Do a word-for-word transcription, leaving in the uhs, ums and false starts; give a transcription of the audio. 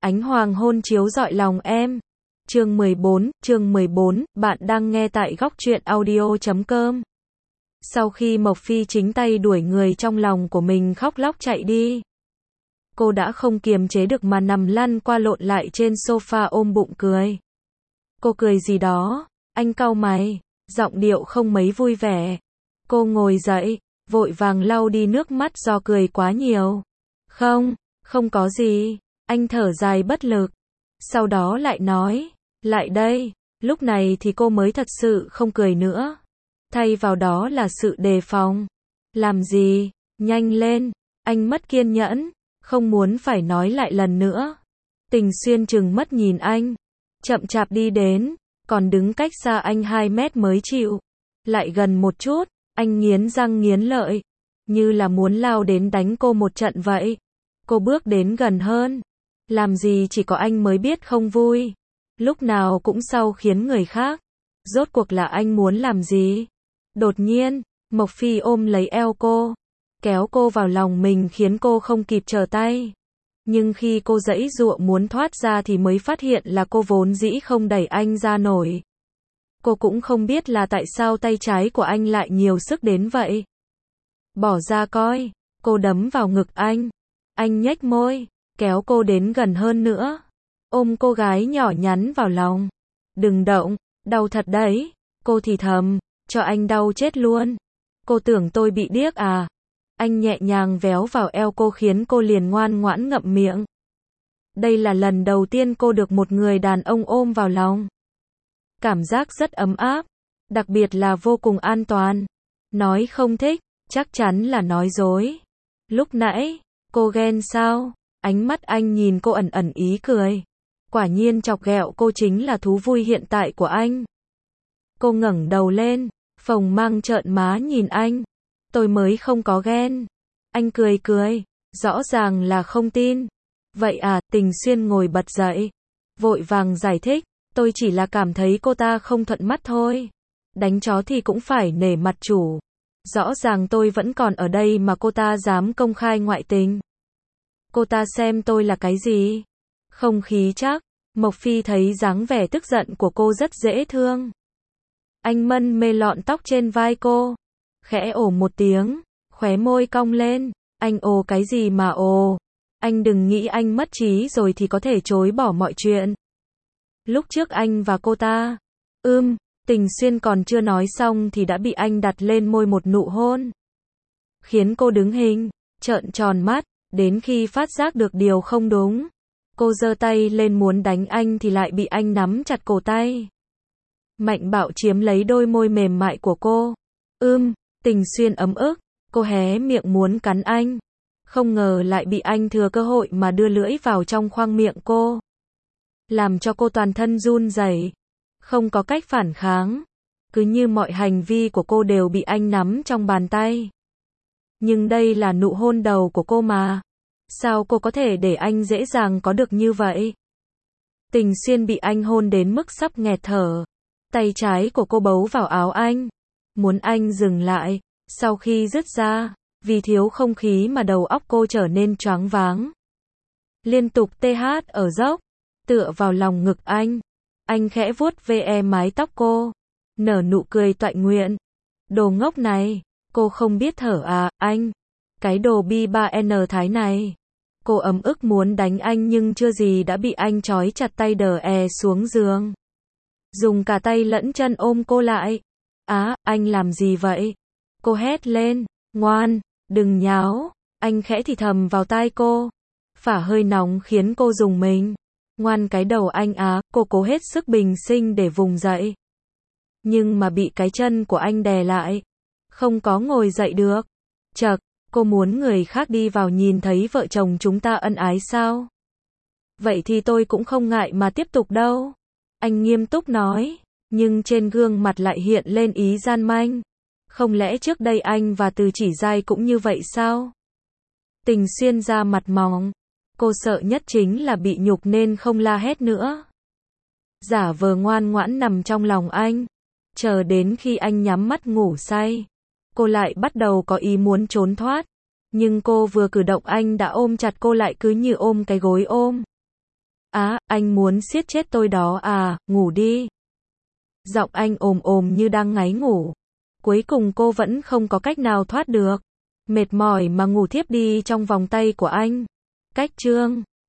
Ánh hoàng hôn chiếu rọi lòng em. Chương mười bốn, chương mười bốn, bạn đang nghe tại góc truyện audio chấm com. Sau khi Mộc Phi chính tay đuổi người trong lòng của mình khóc lóc chạy đi, cô đã không kiềm chế được mà nằm lăn qua lộn lại trên sofa ôm bụng cười. Cô cười gì đó? Anh cau mày, giọng điệu không mấy vui vẻ. Cô ngồi dậy, vội vàng lau đi nước mắt do cười quá nhiều. Không, không có gì. Anh thở dài bất lực. Sau đó lại nói, lại đây. Lúc này thì cô mới thật sự không cười nữa. Thay vào đó là sự đề phòng. Làm gì? Nhanh lên. Anh mất kiên nhẫn, không muốn phải nói lại lần nữa. Tình Xuyên trừng mắt nhìn anh, chậm chạp đi đến, còn đứng cách xa anh hai mét mới chịu. Lại gần một chút, anh nghiến răng nghiến lợi, như là muốn lao đến đánh cô một trận vậy. Cô bước đến gần hơn. Làm gì chỉ có anh mới biết không vui. Lúc nào cũng sau khiến người khác. Rốt cuộc là anh muốn làm gì? Đột nhiên, Mộc Phi ôm lấy eo cô, kéo cô vào lòng mình khiến cô không kịp trở tay. Nhưng khi cô giãy giụa muốn thoát ra thì mới phát hiện là cô vốn dĩ không đẩy anh ra nổi. Cô cũng không biết là tại sao tay trái của anh lại nhiều sức đến vậy. Bỏ ra coi, cô đấm vào ngực anh. Anh nhếch môi, kéo cô đến gần hơn nữa, ôm cô gái nhỏ nhắn vào lòng. Đừng động, đau thật đấy. Cô thì thầm, cho anh đau chết luôn. Cô tưởng tôi bị điếc à? Anh nhẹ nhàng véo vào eo cô khiến cô liền ngoan ngoãn ngậm miệng. Đây là lần đầu tiên cô được một người đàn ông ôm vào lòng. Cảm giác rất ấm áp, đặc biệt là vô cùng an toàn. Nói không thích, chắc chắn là nói dối. Lúc nãy, cô ghen sao? Ánh mắt anh nhìn cô ẩn ẩn ý cười. Quả nhiên chọc ghẹo cô chính là thú vui hiện tại của anh. Cô ngẩng đầu lên, phồng mang trợn má nhìn anh. Tôi mới không có ghen. Anh cười cười, rõ ràng là không tin. Vậy à? Tình Xuyên ngồi bật dậy, vội vàng giải thích. Tôi chỉ là cảm thấy cô ta không thuận mắt thôi. Đánh chó thì cũng phải nể mặt chủ. Rõ ràng tôi vẫn còn ở đây mà cô ta dám công khai ngoại tình. Cô ta xem tôi là cái gì? Không khí chắc. Mộc Phi thấy dáng vẻ tức giận của cô rất dễ thương. Anh mân mê lọn tóc trên vai cô, khẽ ồ một tiếng, khóe môi cong lên. Anh ồ cái gì mà ồ? Anh đừng nghĩ anh mất trí rồi thì có thể chối bỏ mọi chuyện. Lúc trước anh và cô ta, ưm, Tình Xuyên còn chưa nói xong thì đã bị anh đặt lên môi một nụ hôn, khiến cô đứng hình, trợn tròn mắt, đến khi phát giác được điều không đúng. Cô giơ tay lên muốn đánh anh thì lại bị anh nắm chặt cổ tay, mạnh bạo chiếm lấy đôi môi mềm mại của cô. Ưm, Tình Xuyên ấm ức, cô hé miệng muốn cắn anh, không ngờ lại bị anh thừa cơ hội mà đưa lưỡi vào trong khoang miệng cô, làm cho cô toàn thân run rẩy, không có cách phản kháng, cứ như mọi hành vi của cô đều bị anh nắm trong bàn tay. Nhưng đây là nụ hôn đầu của cô mà, sao cô có thể để anh dễ dàng có được như vậy? Tình Xuyên bị anh hôn đến mức sắp nghẹt thở, tay trái của cô bấu vào áo anh, muốn anh dừng lại. Sau khi dứt ra, vì thiếu không khí mà đầu óc cô trở nên choáng váng, liên tục tê hát ở dốc, tựa vào lòng ngực anh. Anh khẽ vuốt ve mái tóc cô, nở nụ cười toại nguyện. Đồ ngốc này, cô không biết thở à, anh? Cái đồ bi ba N thái này. Cô ấm ức muốn đánh anh nhưng chưa gì đã bị anh trói chặt tay đờ è xuống giường, dùng cả tay lẫn chân ôm cô lại. Á, anh làm gì vậy? Cô hét lên, ngoan, đừng nháo. Anh khẽ thì thầm vào tai cô, phả hơi nóng khiến cô rùng mình. Ngoan cái đầu anh á. Cô cố hết sức bình sinh để vùng dậy, nhưng mà bị cái chân của anh đè lại, không có ngồi dậy được. Chậc, cô muốn người khác đi vào nhìn thấy vợ chồng chúng ta ân ái sao? Vậy thì tôi cũng không ngại mà tiếp tục đâu. Anh nghiêm túc nói, nhưng trên gương mặt lại hiện lên ý gian manh. Không lẽ trước đây anh và Từ Chỉ Giai cũng như vậy sao? Tình Xuyên ra mặt mỏng. Cô sợ nhất chính là bị nhục nên không la hét nữa, giả vờ ngoan ngoãn nằm trong lòng anh, chờ đến khi anh nhắm mắt ngủ say. Cô lại bắt đầu có ý muốn trốn thoát, nhưng cô vừa cử động anh đã ôm chặt cô lại cứ như ôm cái gối ôm. Á, anh muốn siết chết tôi đó à, ngủ đi. Giọng anh ồm ồm như đang ngáy ngủ. Cuối cùng cô vẫn không có cách nào thoát được. Mệt mỏi mà ngủ thiếp đi trong vòng tay của anh. Cách chương